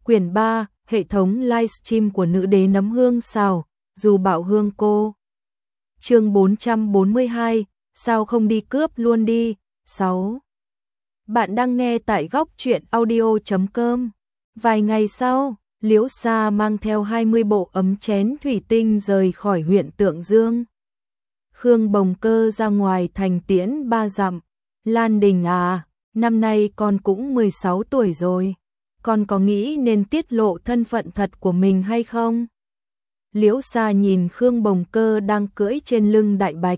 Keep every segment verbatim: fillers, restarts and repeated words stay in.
Quyển ba, hệ thống livestream của nữ đế nấm hương xào, dù bảo hương cô. Chương bốn trăm bốn mươi hai, sao không đi cướp luôn đi. sáu. Bạn đang nghe tại góc truyện audio chấm com. Vài ngày sau, Liễu Sa mang theo hai mươi bộ ấm chén thủy tinh rời khỏi huyện Tượng Dương. Khương Bồng Cơ ra ngoài thành tiễn ba dặm. Lan Đình à, năm nay con cũng mười sáu tuổi rồi. Con có nghĩ nên tiết lộ thân phận thật của mình hay không? Liễu Sa nhìn Khương Bồng Cơ đang cưỡi trên lưng đại bạch.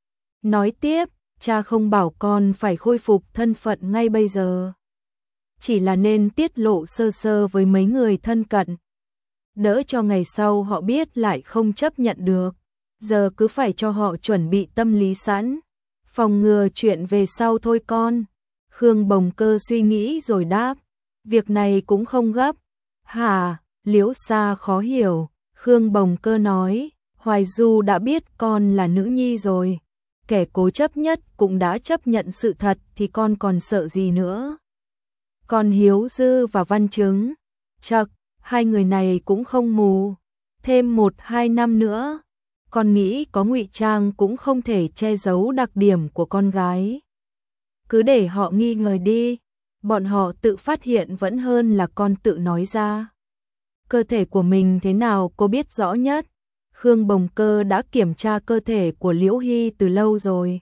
Nói tiếp, cha không bảo con phải khôi phục thân phận ngay bây giờ. Chỉ là nên tiết lộ sơ sơ với mấy người thân cận. Đỡ cho ngày sau họ biết lại không chấp nhận được. Giờ cứ phải cho họ chuẩn bị tâm lý sẵn. Phòng ngừa chuyện về sau thôi con. Khương Bồng Cơ suy nghĩ rồi đáp. Việc này cũng không gấp. Hả? Liễu Sa khó hiểu. Khương Bồng Cơ nói, Hoài Du đã biết con là nữ nhi rồi. Kẻ cố chấp nhất cũng đã chấp nhận sự thật thì con còn sợ gì nữa. Còn Hiếu Dư và Văn Chứng, chậc, hai người này cũng không mù. Thêm một hai năm nữa, con nghĩ có ngụy trang cũng không thể che giấu đặc điểm của con gái. Cứ để họ nghi ngờ đi, bọn họ tự phát hiện vẫn hơn là con tự nói ra. Cơ thể của mình thế nào cô biết rõ nhất. Khương Bồng Cơ đã kiểm tra cơ thể của Liễu Hy từ lâu rồi.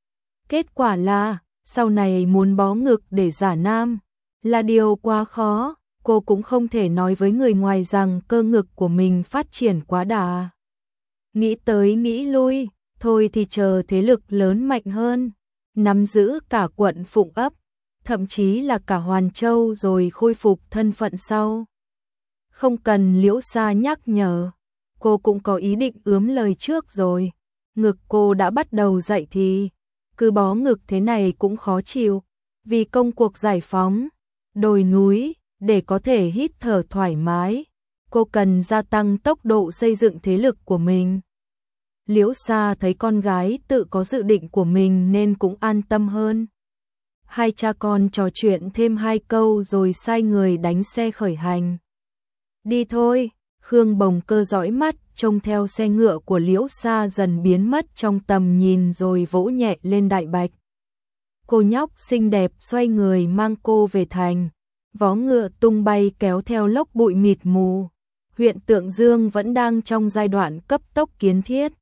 Kết quả là, sau này muốn bó ngực để giả nam, là điều quá khó. Cô cũng không thể nói với người ngoài rằng cơ ngực của mình phát triển quá đà. Nghĩ tới nghĩ lui, thôi thì chờ thế lực lớn mạnh hơn, nắm giữ cả quận Phụng Ấp, thậm chí là cả Hoàn Châu rồi khôi phục thân phận sau. Không cần Liễu Sa nhắc nhở, cô cũng có ý định ướm lời trước rồi. Ngực cô đã bắt đầu dậy thì, cứ bó ngực thế này cũng khó chịu. Vì công cuộc giải phóng, đồi núi, để có thể hít thở thoải mái, cô cần gia tăng tốc độ xây dựng thế lực của mình. Liễu Sa thấy con gái tự có dự định của mình nên cũng an tâm hơn. Hai cha con trò chuyện thêm hai câu rồi sai người đánh xe khởi hành. Đi thôi. Khương Bồng Cơ dõi mắt trông theo xe ngựa của Liễu Sa dần biến mất trong tầm nhìn rồi vỗ nhẹ lên đại bạch. Cô nhóc xinh đẹp xoay người mang cô về thành. Vó ngựa tung bay kéo theo lốc bụi mịt mù. Huyện Tượng Dương vẫn đang trong giai đoạn cấp tốc kiến thiết.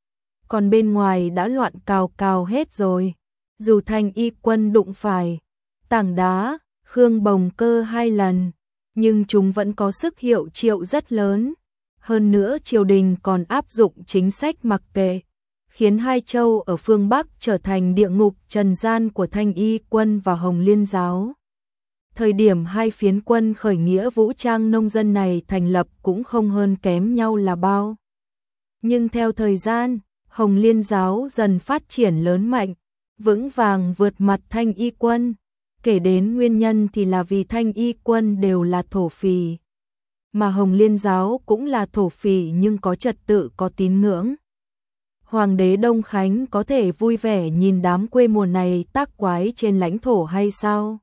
Còn bên ngoài đã loạn cào cào hết rồi. Dù Thanh Y quân đụng phải tảng đá, Khương Bồng Cơ hai lần, nhưng chúng vẫn có sức hiệu triệu rất lớn. Hơn nữa triều đình còn áp dụng chính sách mặc kệ, khiến hai châu ở phương Bắc trở thành địa ngục trần gian của Thanh Y quân và Hồng Liên giáo. Thời điểm hai phiến quân khởi nghĩa vũ trang nông dân này thành lập cũng không hơn kém nhau là bao. Nhưng theo thời gian, Hồng Liên giáo dần phát triển lớn mạnh, vững vàng vượt mặt Thanh Y quân. Kể đến nguyên nhân thì là vì Thanh Y quân đều là thổ phỉ, mà Hồng Liên giáo cũng là thổ phỉ nhưng có trật tự có tín ngưỡng. Hoàng đế Đông Khánh có thể vui vẻ nhìn đám quê mùa này tác quái trên lãnh thổ hay sao?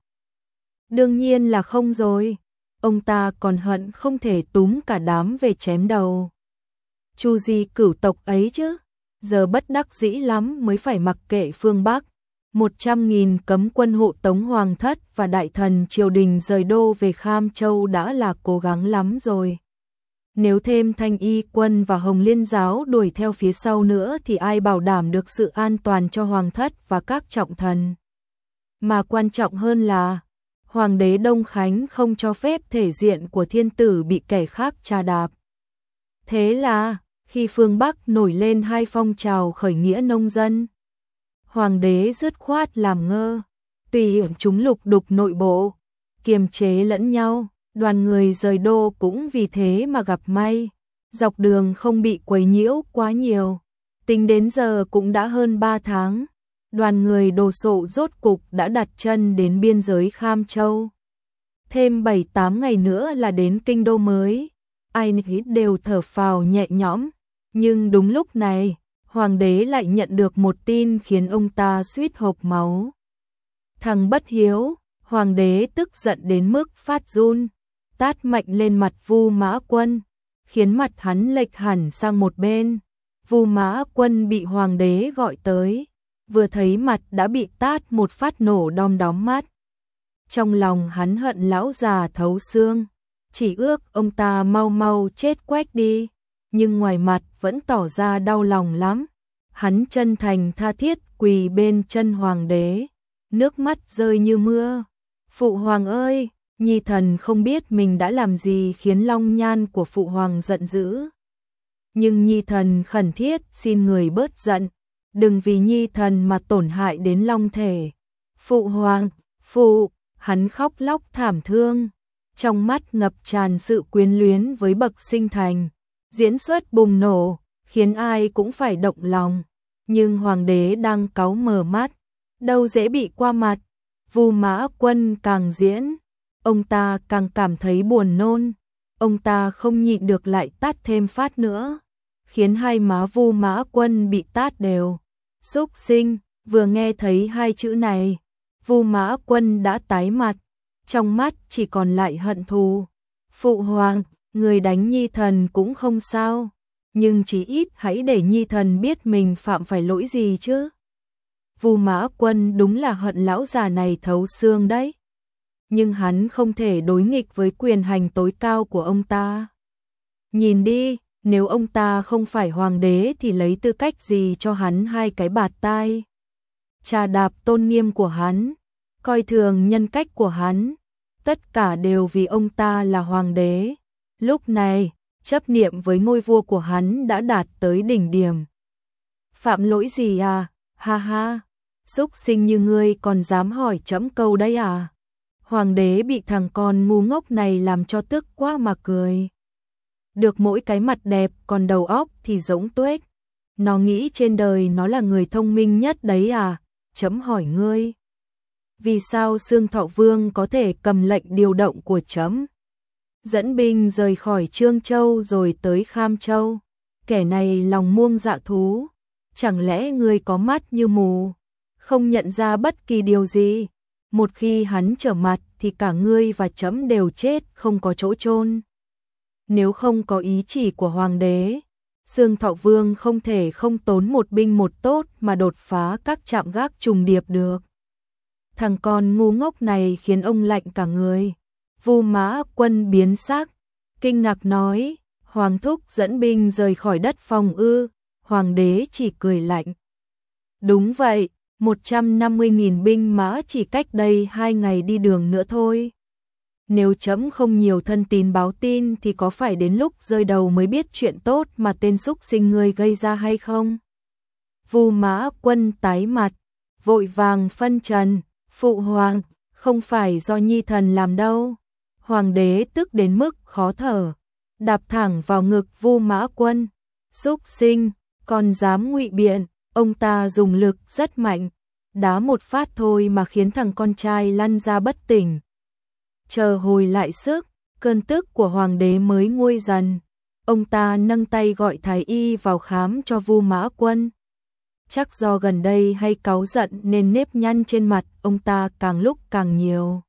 Đương nhiên là không rồi, ông ta còn hận không thể túm cả đám về chém đầu. Chu di cửu tộc ấy chứ, giờ bất đắc dĩ lắm mới phải mặc kệ phương Bắc. Một trăm nghìn cấm quân hộ tống hoàng thất và đại thần triều đình rời đô về Kham Châu đã là cố gắng lắm rồi. Nếu thêm Thanh Y quân và Hồng Liên giáo đuổi theo phía sau nữa thì ai bảo đảm được sự an toàn cho hoàng thất và các trọng thần. Mà quan trọng hơn là, Hoàng đế Đông Khánh không cho phép thể diện của thiên tử bị kẻ khác trà đạp. Thế là, khi phương Bắc nổi lên hai phong trào khởi nghĩa nông dân, Hoàng đế dứt khoát làm ngơ, tùy chúng lục đục nội bộ, kiềm chế lẫn nhau, đoàn người rời đô cũng vì thế mà gặp may, dọc đường không bị quấy nhiễu quá nhiều. Tính đến giờ cũng đã hơn ba tháng, đoàn người đồ sộ rốt cục đã đặt chân đến biên giới Kham Châu. Thêm bảy tám ngày nữa là đến kinh đô mới, ai nấy đều thở phào nhẹ nhõm, nhưng đúng lúc này, Hoàng đế lại nhận được một tin khiến ông ta suýt hộc máu. Thằng bất hiếu, Hoàng đế tức giận đến mức phát run, tát mạnh lên mặt Vu Mã Quân, khiến mặt hắn lệch hẳn sang một bên. Vu Mã Quân bị hoàng đế gọi tới, vừa thấy mặt đã bị tát một phát nổ đom đóm mắt. Trong lòng hắn hận lão già thấu xương, chỉ ước ông ta mau mau chết quách đi, nhưng ngoài mặt vẫn tỏ ra đau lòng lắm. Hắn chân thành tha thiết quỳ bên chân hoàng đế, nước mắt rơi như mưa. Phụ hoàng ơi, nhi thần không biết mình đã làm gì khiến long nhan của phụ hoàng giận dữ. Nhưng nhi thần khẩn thiết xin người bớt giận, đừng vì nhi thần mà tổn hại đến long thể. Phụ hoàng, phụ, hắn khóc lóc thảm thương, trong mắt ngập tràn sự quyến luyến với bậc sinh thành. Diễn xuất bùng nổ, khiến ai cũng phải động lòng. Nhưng hoàng đế đang cáu mờ mắt, đâu dễ bị qua mặt. Vu Mã Quân càng diễn, ông ta càng cảm thấy buồn nôn. Ông ta không nhịn được lại tát thêm phát nữa, khiến hai má Vu Mã Quân bị tát đều. Súc sinh, vừa nghe thấy hai chữ này, Vu Mã Quân đã tái mặt, trong mắt chỉ còn lại hận thù. Phụ hoàng, người đánh nhi thần cũng không sao, nhưng chỉ ít hãy để nhi thần biết mình phạm phải lỗi gì chứ. Vu Mã Quân đúng là hận lão già này thấu xương đấy, nhưng hắn không thể đối nghịch với quyền hành tối cao của ông ta. Nhìn đi, nếu ông ta không phải hoàng đế thì lấy tư cách gì cho hắn hai cái bạt tai. Trà đạp tôn nghiêm của hắn, coi thường nhân cách của hắn, tất cả đều vì ông ta là hoàng đế. Lúc này, chấp niệm với ngôi vua của hắn đã đạt tới đỉnh điểm. Phạm lỗi gì à? Ha ha, súc sinh như ngươi còn dám hỏi trẫm câu đấy à? Hoàng đế bị thằng con ngu ngốc này làm cho tức quá mà cười. Được mỗi cái mặt đẹp còn đầu óc thì giống tuếch. Nó nghĩ trên đời nó là người thông minh nhất đấy à? Trẫm hỏi ngươi, vì sao Xương Thọ Vương có thể cầm lệnh điều động của trẫm, dẫn binh rời khỏi Trương Châu rồi tới Kham Châu? Kẻ này lòng muông dạ thú, chẳng lẽ ngươi có mắt như mù, không nhận ra bất kỳ điều gì? Một khi hắn trở mặt thì cả ngươi và trẫm đều chết không có chỗ chôn. Nếu không có ý chỉ của hoàng đế, Xương Thọ Vương không thể không tốn một binh một tốt mà đột phá các trạm gác trùng điệp được. Thằng con ngu ngốc này khiến ông lạnh cả người. Vu Mã Quân biến sắc, kinh ngạc nói, hoàng thúc dẫn binh rời khỏi đất phòng ư? Hoàng đế chỉ cười lạnh. Đúng vậy, một trăm năm mươi nghìn binh mã chỉ cách đây hai ngày đi đường nữa thôi. Nếu trẫm không nhiều thân tín báo tin thì có phải đến lúc rơi đầu mới biết chuyện tốt mà tên súc sinh ngươi gây ra hay không? Vu Mã Quân tái mặt, vội vàng phân trần, phụ hoàng, không phải do nhi thần làm đâu. Hoàng đế tức đến mức khó thở, đạp thẳng vào ngực Vu Mã Quân. Súc sinh, còn dám ngụy biện? Ông ta dùng lực rất mạnh, đá một phát thôi mà khiến thằng con trai lăn ra bất tỉnh. Chờ hồi lại sức, cơn tức của hoàng đế mới nguôi dần. Ông ta nâng tay gọi thái y vào khám cho Vu Mã Quân. Chắc do gần đây hay cáu giận nên nếp nhăn trên mặt ông ta càng lúc càng nhiều.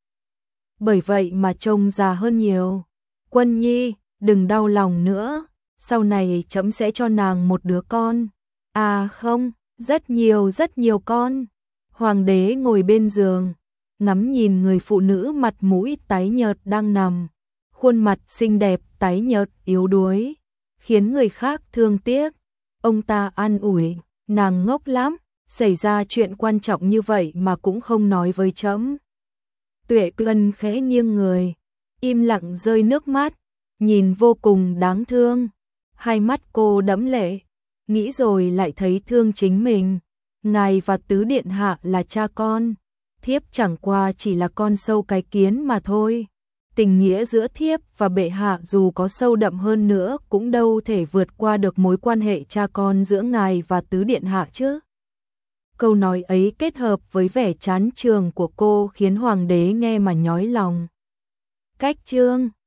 Bởi vậy mà trông già hơn nhiều. Quân nhi, đừng đau lòng nữa, sau này trẫm sẽ cho nàng một đứa con. À không, rất nhiều rất nhiều con. Hoàng đế ngồi bên giường, ngắm nhìn người phụ nữ mặt mũi tái nhợt đang nằm, khuôn mặt xinh đẹp tái nhợt yếu đuối, khiến người khác thương tiếc. Ông ta an ủi, nàng ngốc lắm, xảy ra chuyện quan trọng như vậy mà cũng không nói với trẫm. Tuệ Cân khẽ nghiêng người, im lặng rơi nước mắt, nhìn vô cùng đáng thương. Hai mắt cô đẫm lệ, nghĩ rồi lại thấy thương chính mình. Ngài và tứ điện hạ là cha con, thiếp chẳng qua chỉ là con sâu cái kiến mà thôi. Tình nghĩa giữa thiếp và bệ hạ dù có sâu đậm hơn nữa cũng đâu thể vượt qua được mối quan hệ cha con giữa ngài và tứ điện hạ chứ. Câu nói ấy kết hợp với vẻ chán chường của cô khiến hoàng đế nghe mà nhói lòng. Cách chương